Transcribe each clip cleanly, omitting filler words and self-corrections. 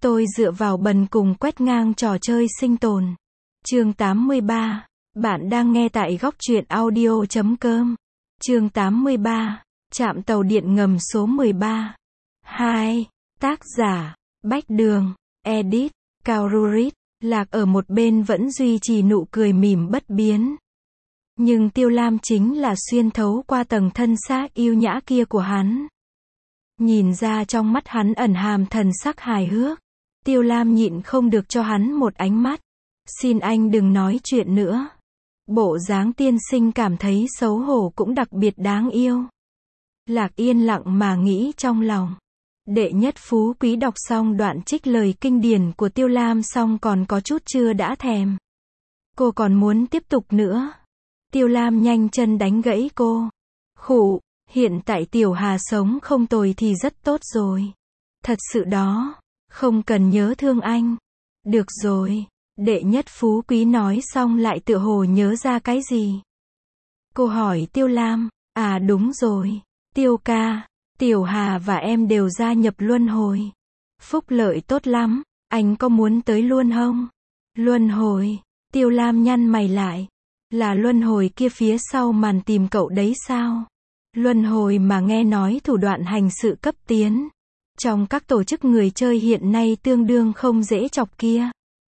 Tôi dựa vào bần cùng quét ngang trò chơi sinh tồn. Chương 83. Bạn đang nghe tại góc truyện audio.com. Chương 83. Trạm tàu điện ngầm số 13. 2. Tác giả: Bách Đường. Edit: Cao Rurit. Lạc ở một bên vẫn duy trì nụ cười mỉm bất biến. Nhưng Tiêu Lam chính là xuyên thấu qua tầng thân xác yêu nhã kia của hắn. Nhìn ra trong mắt hắn ẩn hàm thần sắc hài hước. Tiêu Lam nhịn không được cho hắn một ánh mắt. Xin anh đừng nói chuyện nữa. Bộ dáng tiên sinh cảm thấy xấu hổ cũng đặc biệt đáng yêu. Lạc yên lặng mà nghĩ trong lòng. Đệ nhất phú quý đọc xong đoạn trích lời kinh điển của Tiêu Lam xong còn có chút chưa đã thèm. Cô còn muốn tiếp tục nữa. Tiêu Lam nhanh chân đánh gãy cô. Khụ, hiện tại Tiểu Hà sống không tồi thì rất tốt rồi. Thật sự đó, không cần nhớ thương anh. Được rồi, đệ nhất phú quý nói xong lại tựa hồ nhớ ra cái gì. Cô hỏi Tiêu Lam, à đúng rồi, Tiêu ca, Tiểu Hà và em đều gia nhập luân hồi. Phúc lợi tốt lắm, anh có muốn tới luôn không? Luân hồi, Tiêu Lam nhăn mày lại. Là luân hồi kia phía sau màn tìm cậu đấy sao? Luân hồi mà nghe nói thủ đoạn hành sự cấp tiến. Trong các tổ chức người chơi hiện nay tương đương không dễ chọc kia.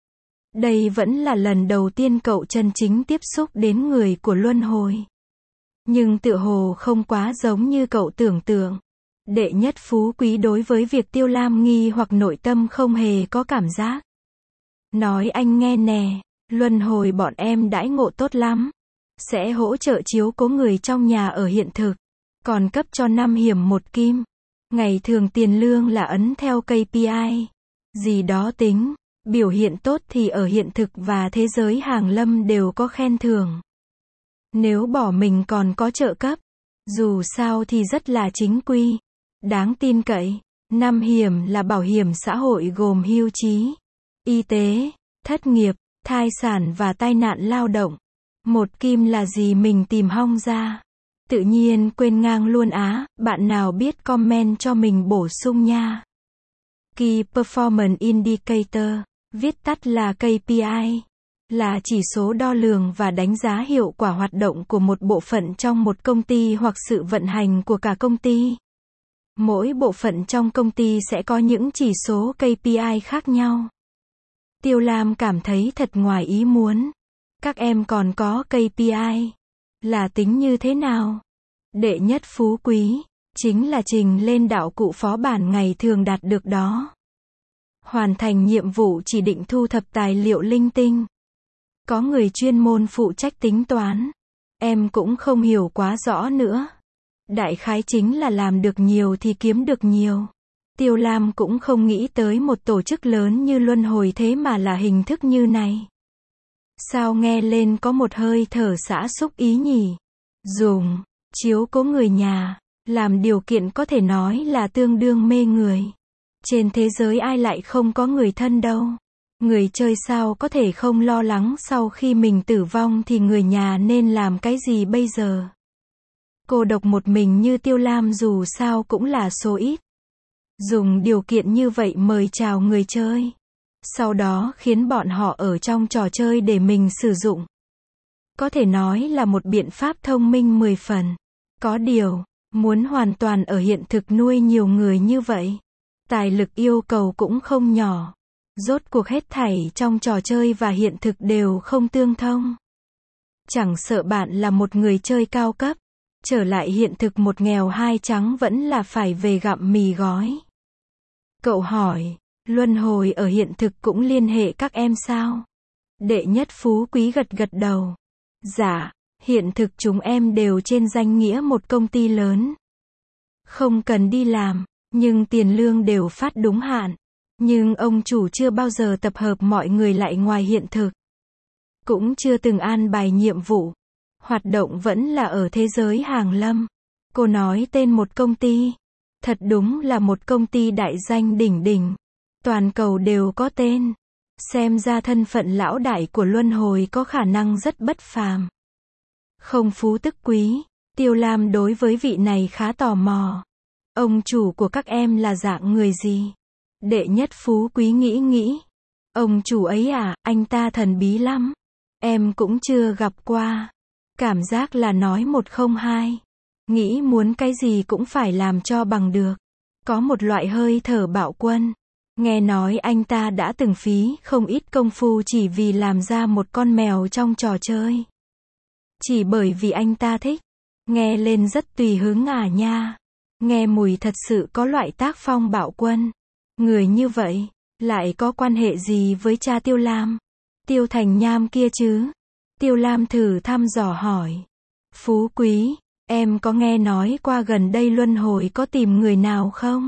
Đây vẫn là lần đầu tiên cậu chân chính tiếp xúc đến người của luân hồi. Nhưng tựa hồ không quá giống như cậu tưởng tượng. Đệ nhất phú quý đối với việc Tiêu Lam nghi hoặc nội tâm không hề có cảm giác. Nói anh nghe nè, luân hồi bọn em đãi ngộ tốt lắm. Sẽ hỗ trợ chiếu cố người trong nhà ở hiện thực. Còn cấp cho 5 hiểm 1 kim. Ngày thường tiền lương là ấn theo KPI. Gì đó tính. Biểu hiện tốt thì ở hiện thực và thế giới hàng lâm đều có khen thưởng. Nếu bỏ mình còn có trợ cấp. Dù sao thì rất là chính quy. Đáng tin cậy. 5 hiểm là bảo hiểm xã hội gồm hưu trí, y tế, thất nghiệp, thai sản và tai nạn lao động. 1 kim là gì mình tìm hong ra. Tự nhiên quên ngang luôn á, bạn nào biết comment cho mình bổ sung nha. Key Performance Indicator, viết tắt là KPI, là chỉ số đo lường và đánh giá hiệu quả hoạt động của một bộ phận trong một công ty hoặc sự vận hành của cả công ty. Mỗi bộ phận trong công ty sẽ có những chỉ số KPI khác nhau. Tiêu Lam cảm thấy thật ngoài ý muốn. Các em còn có KPI. Là tính như thế nào? Đệ nhất phú quý, chính là trình lên đạo cụ phó bản ngày thường đạt được đó. Hoàn thành nhiệm vụ chỉ định thu thập tài liệu linh tinh. Có người chuyên môn phụ trách tính toán. Em cũng không hiểu quá rõ nữa. Đại khái chính là làm được nhiều thì kiếm được nhiều. Tiêu Lam cũng không nghĩ tới một tổ chức lớn như luân hồi thế mà là hình thức như này. Sao nghe lên có một hơi thở xã xúc ý nhỉ? Dùng, chiếu cố người nhà, làm điều kiện có thể nói là tương đương mê người. Trên thế giới ai lại không có người thân đâu. Người chơi sao có thể không lo lắng sau khi mình tử vong thì người nhà nên làm cái gì bây giờ? Cô độc một mình như Tiêu Lam dù sao cũng là số ít. Dùng điều kiện như vậy mời chào người chơi. Sau đó khiến bọn họ ở trong trò chơi để mình sử dụng. Có thể nói là một biện pháp thông minh 10 phần. Có điều, muốn hoàn toàn ở hiện thực nuôi nhiều người như vậy. Tài lực yêu cầu cũng không nhỏ. Rốt cuộc hết thảy trong trò chơi và hiện thực đều không tương thông. Chẳng sợ bạn là một người chơi cao cấp. Trở lại hiện thực một nghèo hai trắng vẫn là phải về gặm mì gói. Cậu hỏi, luân hồi ở hiện thực cũng liên hệ các em sao? Đệ nhất phú quý gật gật đầu. Dạ, hiện thực chúng em đều trên danh nghĩa một công ty lớn. Không cần đi làm, nhưng tiền lương đều phát đúng hạn. Nhưng ông chủ chưa bao giờ tập hợp mọi người lại ngoài hiện thực. Cũng chưa từng an bài nhiệm vụ. Hoạt động vẫn là ở thế giới hàng lâm. Cô nói tên một công ty. Thật đúng là một công ty đại danh đỉnh đỉnh. Toàn cầu đều có tên. Xem ra thân phận lão đại của luân hồi có khả năng rất bất phàm. Không phú tức quý. Tiêu Lam đối với vị này khá tò mò. Ông chủ của các em là dạng người gì? Đệ nhất phú quý nghĩ nghĩ. Ông chủ ấy à, anh ta thần bí lắm. Em cũng chưa gặp qua. Cảm giác là nói một không hai. Nghĩ muốn cái gì cũng phải làm cho bằng được. Có một loại hơi thở bạo quân. Nghe nói anh ta đã từng phí không ít công phu chỉ vì làm ra một con mèo trong trò chơi. Chỉ bởi vì anh ta thích. Nghe lên rất tùy hứng à nha. Nghe mùi thật sự có loại tác phong bạo quân. Người như vậy, lại có quan hệ gì với cha Tiêu Lam? Tiêu Thành Nham kia chứ? Tiêu Lam thử thăm dò hỏi. Phú quý, em có nghe nói qua gần đây luân hồi có tìm người nào không?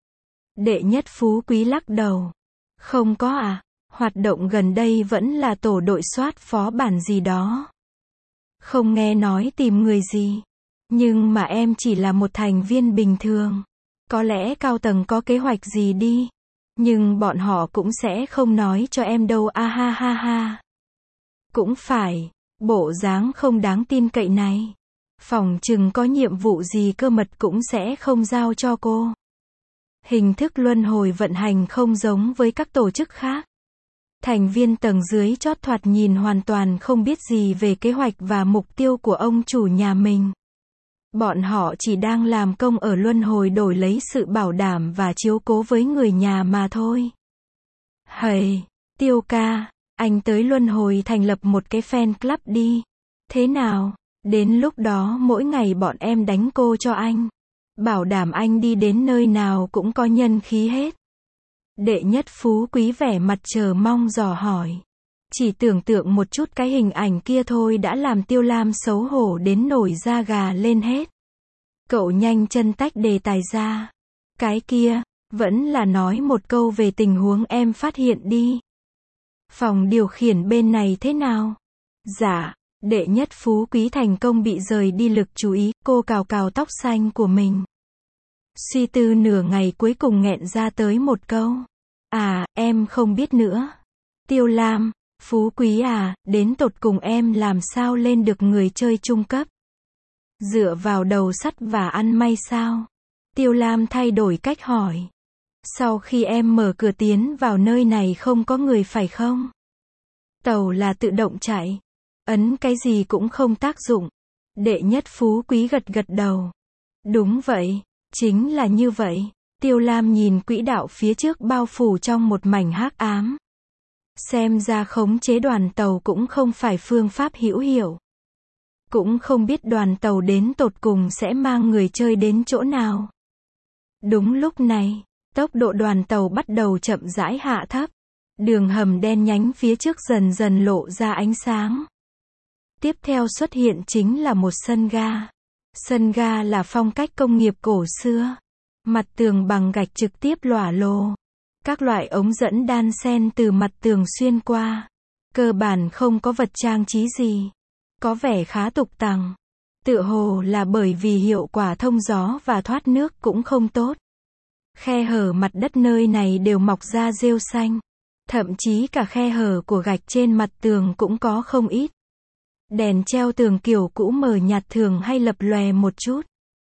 Đệ nhất phú quý lắc đầu. Không có à, hoạt động gần đây vẫn là tổ đội soát phó bản gì đó. Không nghe nói tìm người gì. Nhưng mà em chỉ là một thành viên bình thường. Có lẽ cao tầng có kế hoạch gì đi. Nhưng bọn họ cũng sẽ không nói cho em đâu a ha ha ha. Cũng phải, bộ dáng không đáng tin cậy này. Phòng chừng có nhiệm vụ gì cơ mật cũng sẽ không giao cho cô. Hình thức luân hồi vận hành không giống với các tổ chức khác. Thành viên tầng dưới chót thoạt nhìn hoàn toàn không biết gì về kế hoạch và mục tiêu của ông chủ nhà mình. Bọn họ chỉ đang làm công ở luân hồi đổi lấy sự bảo đảm và chiếu cố với người nhà mà thôi. Hầy, Tiêu ca, anh tới luân hồi thành lập một cái fan club đi. Thế nào? Đến lúc đó mỗi ngày bọn em đánh cô cho anh. Bảo đảm anh đi đến nơi nào cũng có nhân khí hết. Đệ nhất phú quý vẻ mặt chờ mong dò hỏi. Chỉ tưởng tượng một chút cái hình ảnh kia thôi đã làm Tiêu Lam xấu hổ đến nổi da gà lên hết. Cậu nhanh chân tách đề tài ra. Cái kia, vẫn là nói một câu về tình huống em phát hiện đi. Phòng điều khiển bên này thế nào? Dạ, đệ nhất phú quý thành công bị rời đi lực chú ý, cô cào cào tóc xanh của mình. Suy tư nửa ngày cuối cùng nghẹn ra tới một câu. À, em không biết nữa. Tiêu Lam, phú quý à, đến tột cùng em làm sao lên được người chơi trung cấp? Dựa vào đầu sắt và ăn may sao? Tiêu Lam thay đổi cách hỏi. Sau khi em mở cửa tiến vào nơi này không có người phải không? Tàu là tự động chạy. Ấn cái gì cũng không tác dụng. Đệ nhất phú quý gật gật đầu. Đúng vậy, chính là như vậy. Tiêu Lam nhìn quỹ đạo phía trước bao phủ trong một mảnh hắc ám. Xem ra khống chế đoàn tàu cũng không phải phương pháp hữu hiệu. Cũng không biết đoàn tàu đến tột cùng sẽ mang người chơi đến chỗ nào. Đúng lúc này, tốc độ đoàn tàu bắt đầu chậm rãi hạ thấp. Đường hầm đen nhánh phía trước dần dần lộ ra ánh sáng. Tiếp theo xuất hiện chính là một sân ga. Sân ga là phong cách công nghiệp cổ xưa. Mặt tường bằng gạch trực tiếp lỏa lồ. Các loại ống dẫn đan xen từ mặt tường xuyên qua. Cơ bản không có vật trang trí gì. Có vẻ khá tục tằng. Tựa hồ là bởi vì hiệu quả thông gió và thoát nước cũng không tốt. Khe hở mặt đất nơi này đều mọc ra rêu xanh. Thậm chí cả khe hở của gạch trên mặt tường cũng có không ít. Đèn treo tường kiểu cũ mờ nhạt thường hay lập lòe một chút.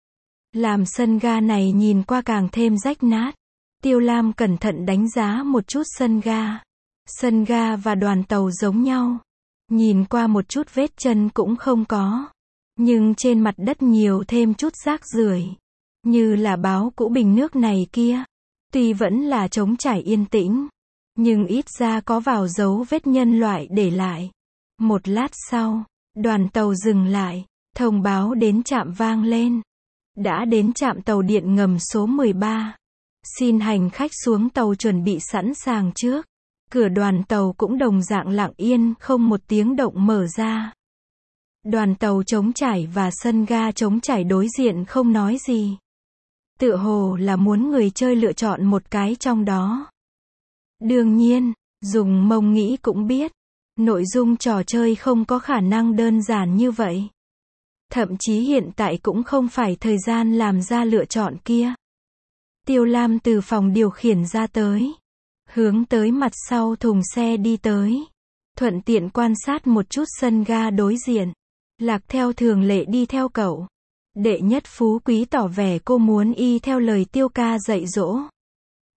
Làm sân ga này nhìn qua càng thêm rách nát. Tiêu Lam cẩn thận đánh giá một chút sân ga. Sân ga và đoàn tàu giống nhau. Nhìn qua một chút vết chân cũng không có. Nhưng trên mặt đất nhiều thêm chút rác rưởi. Như là báo cũ bình nước này kia. Tuy vẫn là trống trải yên tĩnh. Nhưng ít ra có vào dấu vết nhân loại để lại. Một lát sau, đoàn tàu dừng lại. Thông báo đến trạm vang lên. Đã đến trạm tàu điện ngầm số 13. Xin hành khách xuống tàu chuẩn bị sẵn sàng trước. Cửa đoàn tàu cũng đồng dạng lặng yên, không một tiếng động mở ra. Đoàn tàu trống trải và sân ga trống trải đối diện không nói gì. Tựa hồ là muốn người chơi lựa chọn một cái trong đó. Đương nhiên, dùng mông nghĩ cũng biết. Nội dung trò chơi không có khả năng đơn giản như vậy. Thậm chí hiện tại cũng không phải thời gian làm ra lựa chọn kia. Tiêu Lam từ phòng điều khiển ra tới. Hướng tới mặt sau thùng xe đi tới. Thuận tiện quan sát một chút sân ga đối diện. Lạc theo thường lệ đi theo cậu. Đệ nhất phú quý tỏ vẻ cô muốn y theo lời Tiêu ca dạy dỗ.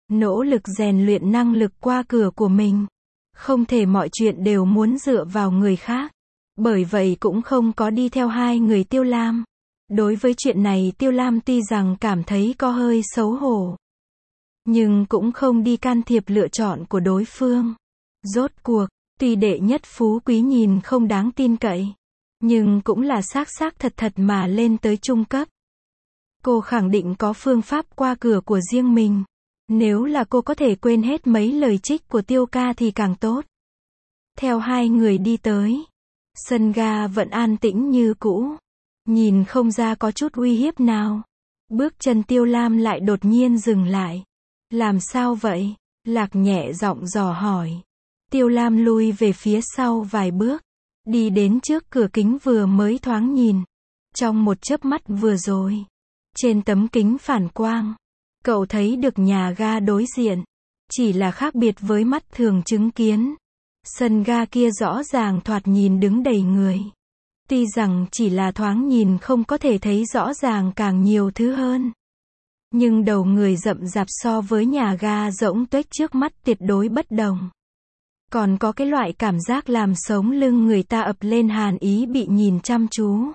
nỗ lực rèn luyện năng lực qua cửa của mình. Không thể mọi chuyện đều muốn dựa vào người khác. Bởi vậy cũng không có đi theo hai người Tiêu Lam. Đối với chuyện này Tiêu Lam tuy rằng cảm thấy có hơi xấu hổ, nhưng cũng không đi can thiệp lựa chọn của đối phương. Rốt cuộc, tuy đệ nhất phú quý nhìn không đáng tin cậy, nhưng cũng là xác thật thật mà lên tới trung cấp. Cô khẳng định có phương pháp qua cửa của riêng mình. Nếu là cô có thể quên hết mấy lời trích của Tiêu ca thì càng tốt. Theo hai người đi tới, sân ga vẫn an tĩnh như cũ. Nhìn không ra có chút uy hiếp nào. Bước chân Tiêu Lam lại đột nhiên dừng lại. Làm sao vậy? Lạc nhẹ giọng dò hỏi. Tiêu Lam lui về phía sau vài bước. Đi đến trước cửa kính vừa mới thoáng nhìn. Trong một chớp mắt vừa rồi, trên tấm kính phản quang, cậu thấy được nhà ga đối diện. Chỉ là khác biệt với mắt thường chứng kiến. Sân ga kia rõ ràng thoạt nhìn đứng đầy người. Tuy rằng chỉ là thoáng nhìn không có thể thấy rõ ràng càng nhiều thứ hơn. Nhưng đầu người rậm rạp so với nhà ga rỗng tuếch trước mắt tuyệt đối bất đồng. Còn có cái loại cảm giác làm sống lưng người ta ập lên hàn ý bị nhìn chăm chú.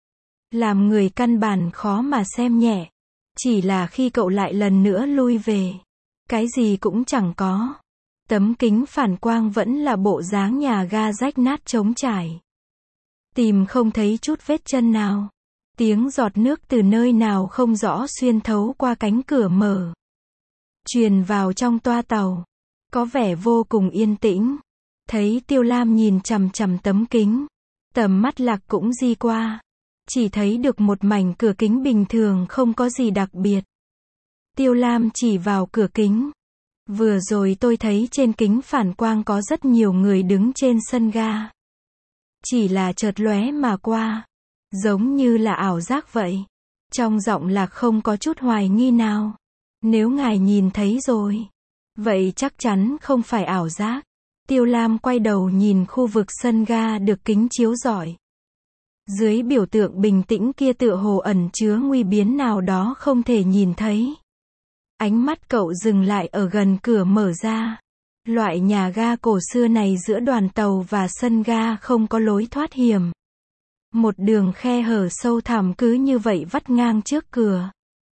Làm người căn bản khó mà xem nhẹ. Chỉ là khi cậu lại lần nữa lui về, cái gì cũng chẳng có. Tấm kính phản quang vẫn là bộ dáng nhà ga rách nát trống trải. Tìm không thấy chút vết chân nào. Tiếng giọt nước từ nơi nào không rõ xuyên thấu qua cánh cửa mở, truyền vào trong toa tàu. Có vẻ vô cùng yên tĩnh. Thấy Tiêu Lam nhìn chằm chằm tấm kính, tầm mắt Lạc cũng di qua. Chỉ thấy được một mảnh cửa kính bình thường không có gì đặc biệt. Tiêu Lam chỉ vào cửa kính. Vừa rồi tôi thấy trên kính phản quang có rất nhiều người đứng trên sân ga. Chỉ là chợt lóe mà qua. Giống như là ảo giác vậy. Trong giọng Lạc không có chút hoài nghi nào. Nếu ngài nhìn thấy rồi, vậy chắc chắn không phải ảo giác. Tiêu Lam quay đầu nhìn khu vực sân ga được kính chiếu rọi. Dưới biểu tượng bình tĩnh kia tựa hồ ẩn chứa nguy biến nào đó không thể nhìn thấy. Ánh mắt cậu dừng lại ở gần cửa mở ra. Loại nhà ga cổ xưa này giữa đoàn tàu và sân ga không có lối thoát hiểm. Một đường khe hở sâu thẳm cứ như vậy vắt ngang trước cửa.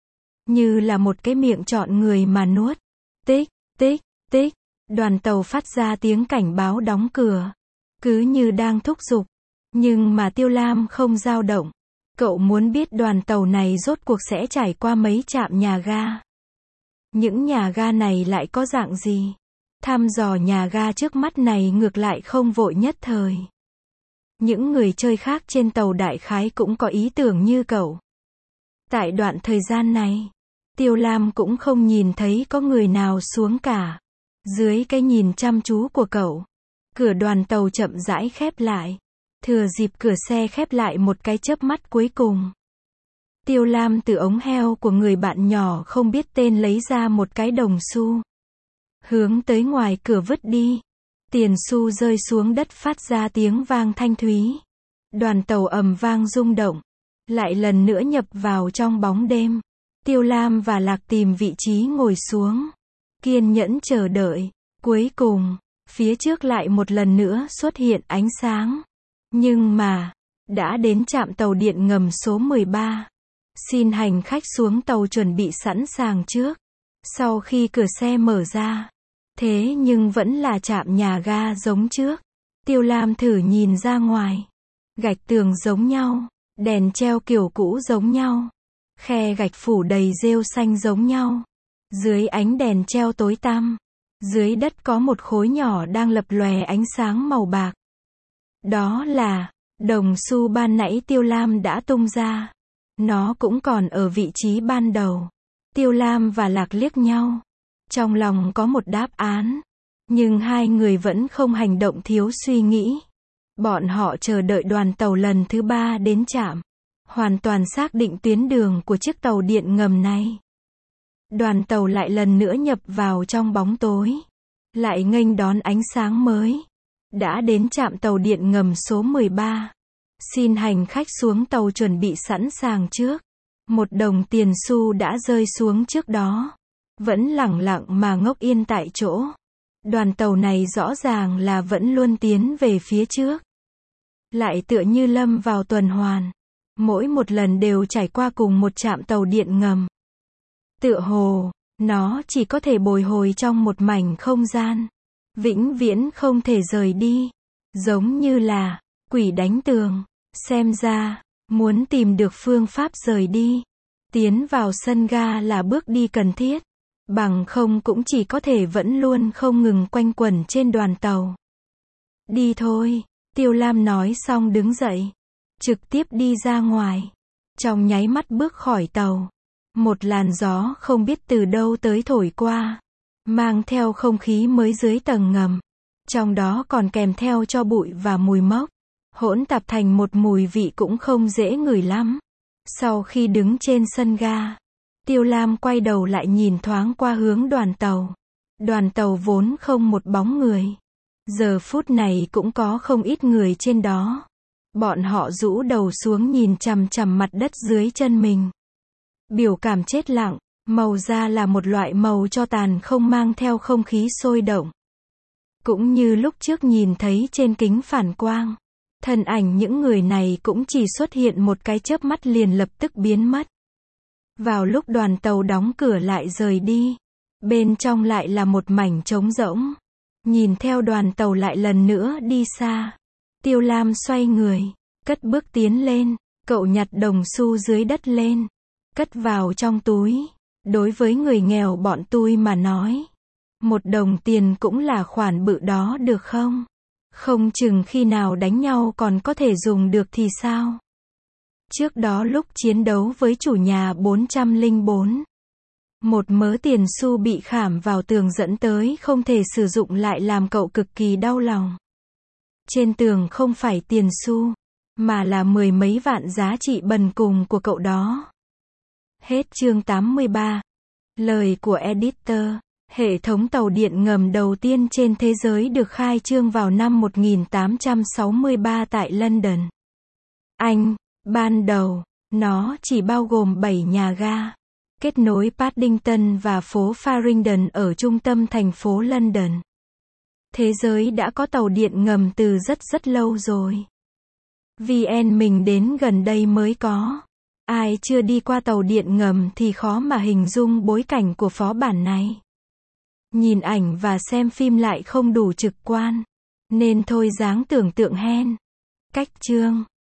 Như là một cái miệng chọn người mà nuốt. Tích, tích, tích. Đoàn tàu phát ra tiếng cảnh báo đóng cửa. Cứ như đang thúc giục. Nhưng mà Tiêu Lam không dao động. Cậu muốn biết đoàn tàu này rốt cuộc sẽ trải qua mấy trạm nhà ga. Những nhà ga này lại có dạng gì? Thăm dò nhà ga trước mắt này ngược lại không vội nhất thời. Những người chơi khác trên tàu đại khái cũng có ý tưởng như cậu. Tại đoạn thời gian này, Tiêu Lam cũng không nhìn thấy có người nào xuống cả. Dưới cái nhìn chăm chú của cậu, cửa đoàn tàu chậm rãi khép lại. Thừa dịp cửa xe khép lại một cái chớp mắt cuối cùng, Tiêu Lam từ ống heo của người bạn nhỏ không biết tên lấy ra một cái đồng xu. Hướng tới ngoài cửa vứt đi. Tiền xu rơi xuống đất phát ra tiếng vang thanh thúy. Đoàn tàu ầm vang rung động. Lại lần nữa nhập vào trong bóng đêm. Tiêu Lam và Lạc tìm vị trí ngồi xuống. Kiên nhẫn chờ đợi. Cuối cùng, phía trước lại một lần nữa xuất hiện ánh sáng. Nhưng mà, đã đến trạm tàu điện ngầm số 13. Xin hành khách xuống tàu chuẩn bị sẵn sàng trước. Sau khi cửa xe mở ra, thế nhưng vẫn là trạm nhà ga giống trước. Tiêu Lam thử nhìn ra ngoài. Gạch tường giống nhau, đèn treo kiểu cũ giống nhau, khe gạch phủ đầy rêu xanh giống nhau. Dưới ánh đèn treo tối tăm, dưới đất có một khối nhỏ đang lập lòe ánh sáng màu bạc. Đó là đồng xu ban nãy Tiêu Lam đã tung ra. Nó cũng còn ở vị trí ban đầu. Tiêu Lam và Lạc liếc nhau. Trong lòng có một đáp án. Nhưng hai người vẫn không hành động thiếu suy nghĩ. Bọn họ chờ đợi đoàn tàu lần thứ 3 đến trạm. Hoàn toàn xác định tuyến đường của chiếc tàu điện ngầm này. Đoàn tàu lại lần nữa nhập vào trong bóng tối. Lại nghênh đón ánh sáng mới. Đã đến trạm tàu điện ngầm số 13. Xin hành khách xuống tàu chuẩn bị sẵn sàng trước. Một đồng tiền xu đã rơi xuống trước đó. vẫn lẳng lặng mà ngốc yên tại chỗ. Đoàn tàu này rõ ràng là vẫn luôn tiến về phía trước. Lại tựa như lâm vào tuần hoàn. Mỗi một lần đều trải qua cùng một trạm tàu điện ngầm. Tựa hồ, nó chỉ có thể bồi hồi trong một mảnh không gian. Vĩnh viễn không thể rời đi. Giống như là quỷ đánh tường. Xem ra, muốn tìm được phương pháp rời đi. Tiến vào sân ga là bước đi cần thiết. Bằng không cũng chỉ có thể vẫn luôn không ngừng quanh quẩn trên đoàn tàu. Đi thôi, Tiêu Lam nói xong đứng dậy. Trực tiếp đi ra ngoài. Trong nháy mắt bước khỏi tàu. Một làn gió không biết từ đâu tới thổi qua. Mang theo không khí mới dưới tầng ngầm. Trong đó còn kèm theo tro bụi và mùi mốc. Hỗn tạp thành một mùi vị cũng không dễ ngửi lắm. Sau khi đứng trên sân ga, Tiêu Lam quay đầu lại nhìn thoáng qua hướng đoàn tàu. Đoàn tàu vốn không một bóng người. Giờ phút này cũng có không ít người trên đó. Bọn họ rũ đầu xuống nhìn chằm chằm mặt đất dưới chân mình. Biểu cảm chết lặng, màu da là một loại màu tro tàn không mang theo không khí sôi động. Cũng như lúc trước nhìn thấy trên kính phản quang. Thân ảnh những người này cũng chỉ xuất hiện một cái chớp mắt liền lập tức biến mất. Vào lúc đoàn tàu đóng cửa lại rời đi, bên trong lại là một mảnh trống rỗng. Nhìn theo đoàn tàu lại lần nữa đi xa, Tiêu Lam xoay người, cất bước tiến lên, cậu nhặt đồng xu dưới đất lên, cất vào trong túi. Đối với người nghèo bọn tôi mà nói, 1 đồng tiền cũng là khoản bự đó được không? Không chừng khi nào đánh nhau còn có thể dùng được thì sao? Trước đó lúc chiến đấu với chủ nhà 404, một mớ tiền xu bị khảm vào tường dẫn tới không thể sử dụng lại làm cậu cực kỳ đau lòng. Trên tường không phải tiền xu, mà là 10 mấy vạn giá trị bần cùng của cậu đó. Hết chương 83. Lời của editor. Hệ thống tàu điện ngầm đầu tiên trên thế giới được khai trương vào năm 1863 tại London, Anh. Ban đầu, nó chỉ bao gồm 7 nhà ga, kết nối Paddington và phố Farringdon ở trung tâm thành phố London. Thế giới đã có tàu điện ngầm từ rất lâu rồi. VN mình đến gần đây mới có. Ai chưa đi qua tàu điện ngầm thì khó mà hình dung bối cảnh của phó bản này. Nhìn ảnh và xem phim lại không đủ trực quan. Nên thôi dáng tưởng tượng hen. Cách chương